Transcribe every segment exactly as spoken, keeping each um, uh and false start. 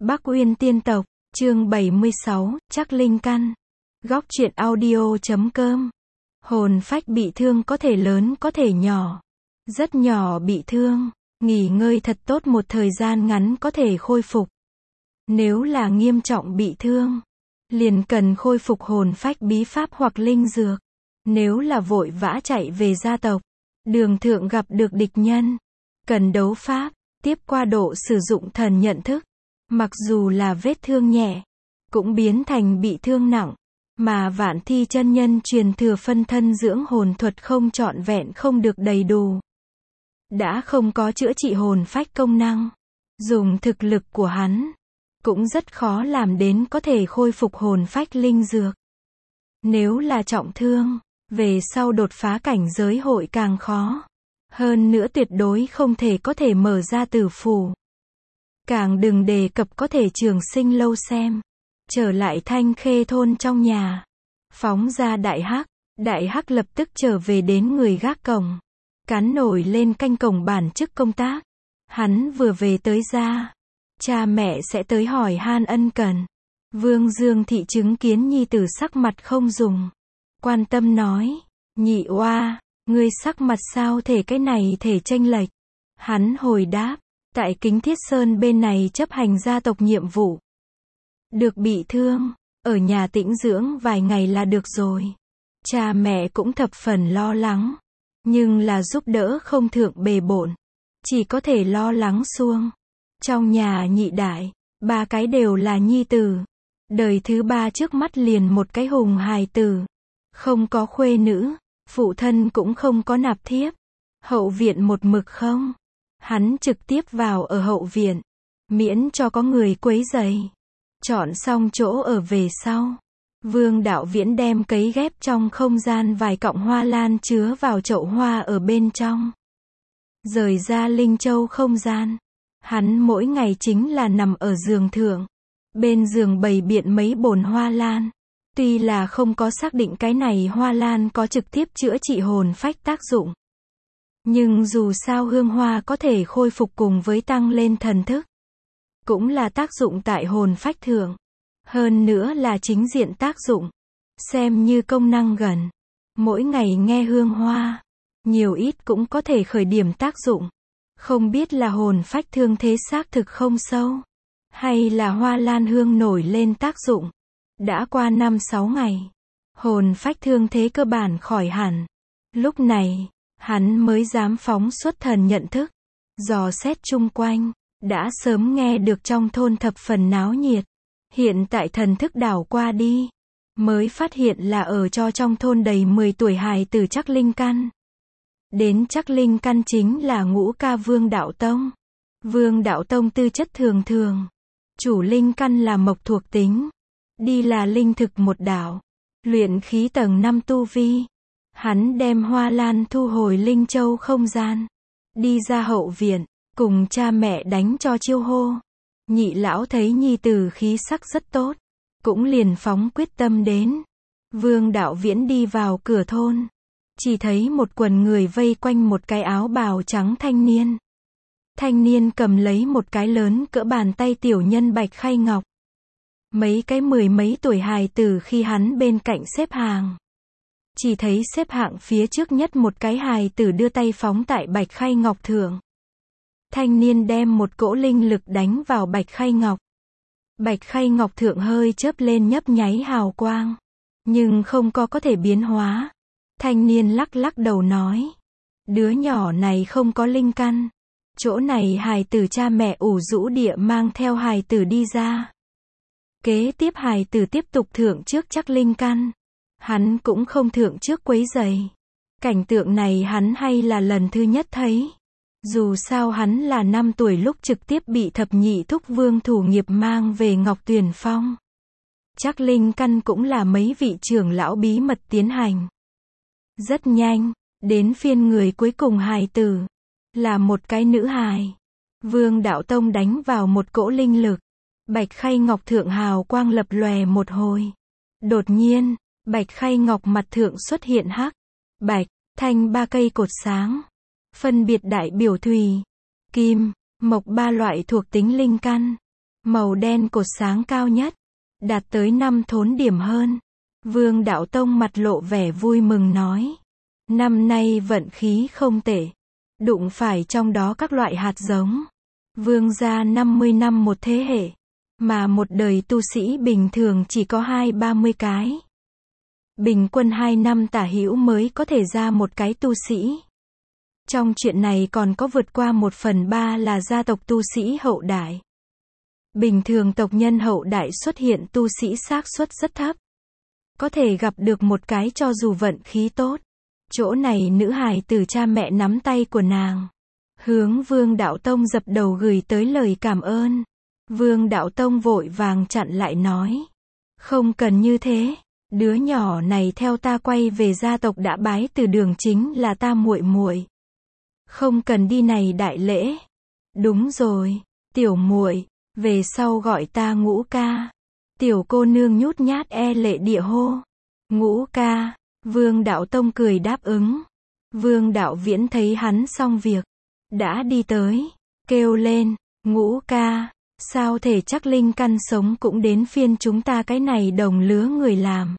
Bắc Uyên Tiên Tộc, chương bảy mươi sáu, Trắc Linh Căn. Góc truyện audio chấm com. Hồn phách bị thương có thể lớn có thể nhỏ. Rất nhỏ bị thương, nghỉ ngơi thật tốt một thời gian ngắn có thể khôi phục. Nếu là nghiêm trọng bị thương, liền cần khôi phục hồn phách bí pháp hoặc linh dược. Nếu là vội vã chạy về gia tộc, đường thượng gặp được địch nhân, cần đấu pháp, tiếp qua độ sử dụng thần nhận thức. Mặc dù là vết thương nhẹ, cũng biến thành bị thương nặng, mà Vạn Thi chân nhân truyền thừa phân thân dưỡng hồn thuật không trọn vẹn không được đầy đủ. Đã không có chữa trị hồn phách công năng, dùng thực lực của hắn, cũng rất khó làm đến có thể khôi phục hồn phách linh dược. Nếu là trọng thương, về sau đột phá cảnh giới hội càng khó. Hơn nữa tuyệt đối không thể có thể mở ra tử phù. Càng đừng đề cập có thể trường sinh lâu xem. Trở lại Thanh Khê thôn trong nhà. Phóng ra Đại Hắc. Đại Hắc lập tức trở về đến người gác cổng. Cắn nổi lên canh cổng bản chức công tác. Hắn vừa về tới ra. Cha mẹ sẽ tới hỏi han ân cần. Vương Dương Thị chứng kiến nhi tử sắc mặt không dùng. Quan tâm nói. Nhị oa, ngươi sắc mặt sao thể cái này thể chênh lệch. Hắn hồi đáp. Tại Kính Thiết Sơn bên này chấp hành gia tộc nhiệm vụ. Được bị thương, ở nhà tĩnh dưỡng vài ngày là được rồi. Cha mẹ cũng thập phần lo lắng. Nhưng là giúp đỡ không thượng bề bộn. Chỉ có thể lo lắng xuông. Trong nhà nhị đại, ba cái đều là nhi tử. Đời thứ ba trước mắt liền một cái hùng hài tử. Không có khuê nữ, phụ thân cũng không có nạp thiếp. Hậu viện một mực không. Hắn trực tiếp vào ở hậu viện, miễn cho có người quấy rầy. Chọn xong chỗ ở về sau, Vương Đạo Viễn đem cấy ghép trong không gian vài cọng hoa lan chứa vào chậu hoa ở bên trong. Rời ra Linh Châu không gian, hắn mỗi ngày chính là nằm ở giường thượng, bên giường bày biện mấy bồn hoa lan. Tuy là không có xác định cái này hoa lan có trực tiếp chữa trị hồn phách tác dụng. Nhưng dù sao hương hoa có thể khôi phục cùng với tăng lên thần thức. Cũng là tác dụng tại hồn phách thượng. Hơn nữa là chính diện tác dụng. Xem như công năng gần. Mỗi ngày nghe hương hoa. Nhiều ít cũng có thể khởi điểm tác dụng. Không biết là hồn phách thương thế xác thực không sâu. Hay là hoa lan hương nổi lên tác dụng. Đã qua năm sáu ngày. Hồn phách thương thế cơ bản khỏi hẳn. Lúc này. Hắn mới dám phóng xuất thần nhận thức, dò xét chung quanh, đã sớm nghe được trong thôn thập phần náo nhiệt. Hiện tại thần thức đảo qua đi, mới phát hiện là ở cho trong thôn đầy mười tuổi hài tử Trắc Linh Căn. Đến Trắc Linh Căn chính là ngũ ca Vương Đạo Tông. Vương Đạo Tông tư chất thường thường, chủ linh căn là mộc thuộc tính, đi là linh thực một đạo, luyện khí tầng năm tu vi. Hắn đem hoa lan thu hồi Linh Châu không gian. Đi ra hậu viện, cùng cha mẹ đánh cho chiêu hô. Nhị lão thấy nhi tử khí sắc rất tốt. Cũng liền phóng quyết tâm đến. Vương Đạo Viễn đi vào cửa thôn. Chỉ thấy một quần người vây quanh một cái áo bào trắng thanh niên. Thanh niên cầm lấy một cái lớn cỡ bàn tay tiểu nhân bạch khay ngọc. Mấy cái mười mấy tuổi hài tử khi hắn bên cạnh xếp hàng. Chỉ thấy xếp hạng phía trước nhất một cái hài tử đưa tay phóng tại bạch khay ngọc thượng. Thanh niên đem một cỗ linh lực đánh vào bạch khay ngọc. Bạch khay ngọc thượng hơi chớp lên nhấp nháy hào quang. Nhưng không có có thể biến hóa. Thanh niên lắc lắc đầu nói. Đứa nhỏ này không có linh căn. Chỗ này hài tử cha mẹ ủ rũ địa mang theo hài tử đi ra. Kế tiếp hài tử tiếp tục thượng trước Trắc Linh Căn. Hắn cũng không thượng trước quấy giày. Cảnh tượng này hắn hay là lần thứ nhất thấy. Dù sao hắn là năm tuổi lúc trực tiếp bị thập nhị thúc Vương Thủ Nghiệp mang về Ngọc Tuyền Phong. Trắc Linh Căn cũng là mấy vị trưởng lão bí mật tiến hành. Rất nhanh, đến phiên người cuối cùng hài tử. Là một cái nữ hài. Vương Đạo Tông đánh vào một cỗ linh lực. Bạch khay ngọc thượng hào quang lập lòe một hồi. Đột nhiên, bạch khay ngọc mặt thượng xuất hiện hắc, bạch, thanh ba cây cột sáng. Phân biệt đại biểu thủy, kim, mộc ba loại thuộc tính linh căn. Màu đen cột sáng cao nhất, đạt tới năm thốn điểm hơn. Vương Đạo Tông mặt lộ vẻ vui mừng nói. Năm nay vận khí không tệ. Đụng phải trong đó các loại hạt giống. Vương gia năm mươi năm một thế hệ. Mà một đời tu sĩ bình thường chỉ có hai ba mươi cái. Bình quân hai năm tả hữu mới có thể ra một cái tu sĩ. Trong chuyện này còn có vượt qua một phần ba là gia tộc tu sĩ hậu đại. Bình thường tộc nhân hậu đại xuất hiện tu sĩ xác suất rất thấp. Có thể gặp được một cái cho dù vận khí tốt. Chỗ này nữ hài tử cha mẹ nắm tay của nàng. Hướng Vương Đạo Tông dập đầu gửi tới lời cảm ơn. Vương Đạo Tông vội vàng chặn lại nói. Không cần như thế. Đứa nhỏ này theo ta quay về gia tộc đã bái từ đường chính là ta muội muội. Không cần đi này đại lễ. Đúng rồi, tiểu muội, về sau gọi ta Ngũ ca. Tiểu cô nương nhút nhát e lệ địa hô. Ngũ ca, Vương Đạo Tông cười đáp ứng. Vương Đạo Viễn thấy hắn xong việc, đã đi tới, kêu lên, Ngũ ca, sao thể chắc linh căn sống cũng đến phiên chúng ta cái này đồng lứa người làm.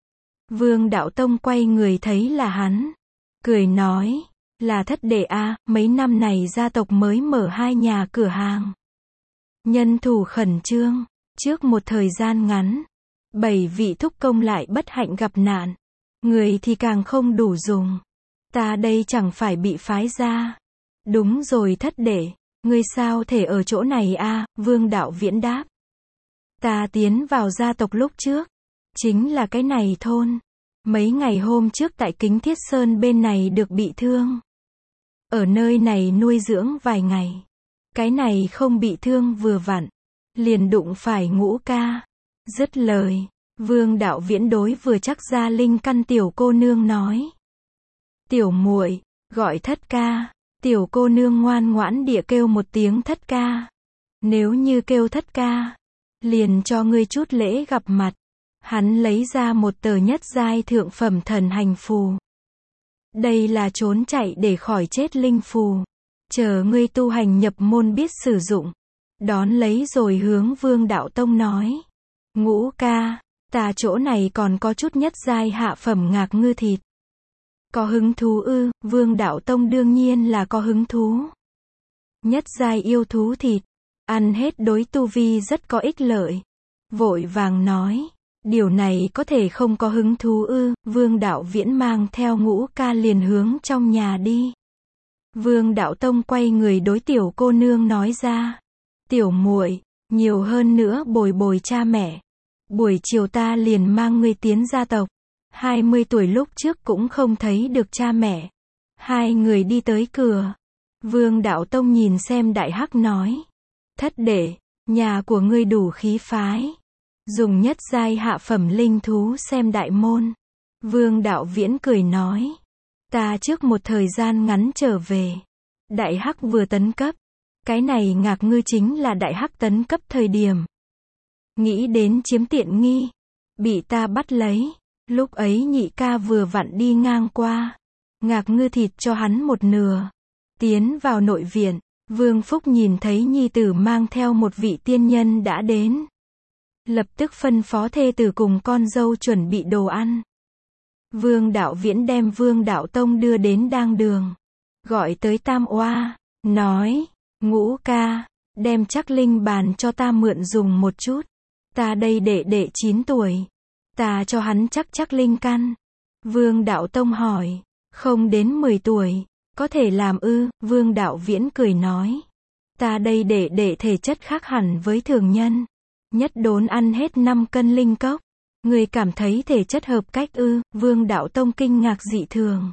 Vương Đạo Tông quay người thấy là hắn, cười nói, là thất đệ a, mấy năm này gia tộc mới mở hai nhà cửa hàng. Nhân thủ khẩn trương, trước một thời gian ngắn, bảy vị thúc công lại bất hạnh gặp nạn, người thì càng không đủ dùng. Ta đây chẳng phải bị phái ra. Đúng rồi thất đệ, ngươi sao thể ở chỗ này a? Vương Đạo Viễn đáp. Ta tiến vào gia tộc lúc trước, chính là cái này thôn. Mấy ngày hôm trước tại Kính Thiết Sơn bên này được bị thương. Ở nơi này nuôi dưỡng vài ngày. Cái này không bị thương vừa vặn. Liền đụng phải Ngũ ca. Dứt lời, Vương Đạo Viễn đối vừa chắc ra linh căn tiểu cô nương nói. Tiểu muội, gọi thất ca. Tiểu cô nương ngoan ngoãn địa kêu một tiếng thất ca. Nếu như kêu thất ca, liền cho ngươi chút lễ gặp mặt. Hắn lấy ra một tờ nhất giai thượng phẩm thần hành phù. Đây là trốn chạy để khỏi chết linh phù. Chờ ngươi tu hành nhập môn biết sử dụng. Đón lấy rồi hướng Vương Đạo Tông nói. Ngũ ca, ta chỗ này còn có chút nhất giai hạ phẩm ngạc ngư thịt. Có hứng thú ư? Vương Đạo Tông đương nhiên là có hứng thú. Nhất giai yêu thú thịt, ăn hết đối tu vi rất có ích lợi. Vội vàng nói, điều này có thể không có hứng thú ư? Vương Đạo Viễn mang theo Ngũ ca liền hướng trong nhà đi. Vương Đạo Tông quay người đối tiểu cô nương nói ra, tiểu muội, nhiều hơn nữa bồi bồi cha mẹ. Buổi chiều ta liền mang ngươi tiến gia tộc. hai mươi tuổi lúc trước cũng không thấy được cha mẹ. Hai người đi tới cửa. Vương Đạo Tông nhìn xem Đại Hắc nói. Thất đệ, nhà của ngươi đủ khí phái. Dùng nhất giai hạ phẩm linh thú xem đại môn. Vương Đạo Viễn cười nói. Ta trước một thời gian ngắn trở về. Đại Hắc vừa tấn cấp. Cái này ngạc ngư chính là Đại Hắc tấn cấp thời điểm. Nghĩ đến chiếm tiện nghi. Bị ta bắt lấy. Lúc ấy nhị ca vừa vặn đi ngang qua. Ngạc ngư thịt cho hắn một nửa. Tiến vào nội viện. Vương Phúc nhìn thấy nhi tử mang theo một vị tiên nhân đã đến. Lập tức phân phó thê tử cùng con dâu chuẩn bị đồ ăn. Vương Đạo Viễn đem Vương Đạo Tông đưa đến đang đường. Gọi tới Tam Oa. Nói. Ngũ ca. Đem chắc linh bàn cho ta mượn dùng một chút. Ta đây đệ đệ chín tuổi. Ta cho hắn chắc chắc linh căn. Vương Đạo Tông hỏi. Không đến mười tuổi. Có thể làm ư? Vương Đạo Viễn cười nói. Ta đây đệ đệ thể chất khác hẳn với thường nhân. Nhất đốn ăn hết năm cân linh cốc. Người cảm thấy thể chất hợp cách ư? Vương Đạo Tông kinh ngạc dị thường.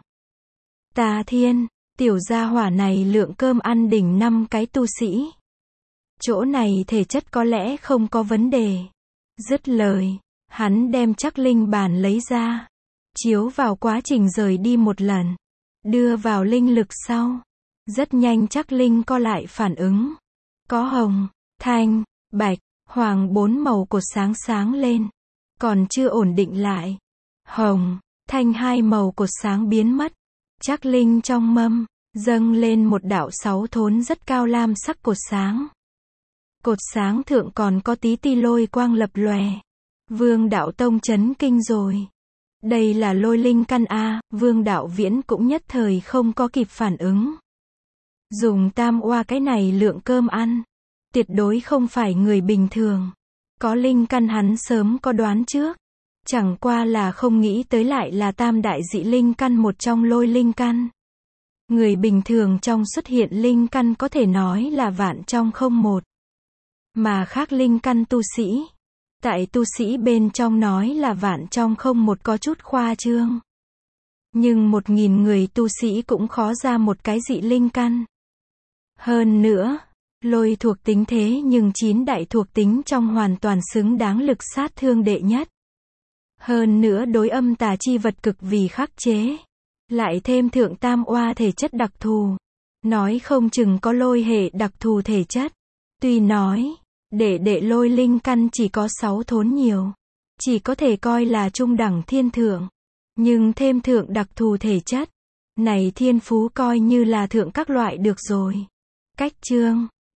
Ta thiên, tiểu gia hỏa này lượng cơm ăn đỉnh năm cái tu sĩ. Chỗ này thể chất có lẽ không có vấn đề. Dứt lời, hắn đem chắc linh bàn lấy ra. Chiếu vào quá trình rời đi một lần. Đưa vào linh lực sau. Rất nhanh chắc linh co lại phản ứng. Có hồng, thanh, bạch, hoàng bốn màu cột sáng sáng lên. Còn chưa ổn định lại. Hồng, thanh hai màu cột sáng biến mất. Chắc linh trong mâm, dâng lên một đạo sáu thốn rất cao lam sắc cột sáng. Cột sáng thượng còn có tí ti lôi quang lập lòe. Vương Đạo Tông chấn kinh rồi. Đây là lôi linh căn a, Vương Đạo Viễn cũng nhất thời không có kịp phản ứng. Dùng tam oa cái này lượng cơm ăn, tuyệt đối không phải người bình thường. Có linh căn hắn sớm có đoán trước. Chẳng qua là không nghĩ tới lại là tam đại dị linh căn một trong lôi linh căn. Người bình thường trong xuất hiện linh căn có thể nói là vạn trong không một. Mà khác linh căn tu sĩ. Tại tu sĩ bên trong nói là vạn trong không một có chút khoa trương. Nhưng một nghìn người tu sĩ cũng khó ra một cái dị linh căn. Hơn nữa, lôi thuộc tính thế nhưng chín đại thuộc tính trong hoàn toàn xứng đáng lực sát thương đệ nhất. Hơn nữa đối âm tà chi vật cực vì khắc chế. Lại thêm thượng tam oa thể chất đặc thù. Nói không chừng có lôi hệ đặc thù thể chất. Tuy nói, để đệ lôi linh căn chỉ có sáu thốn nhiều. Chỉ có thể coi là trung đẳng thiên thượng. Nhưng thêm thượng đặc thù thể chất. Này thiên phú coi như là thượng các loại được rồi. Cách chương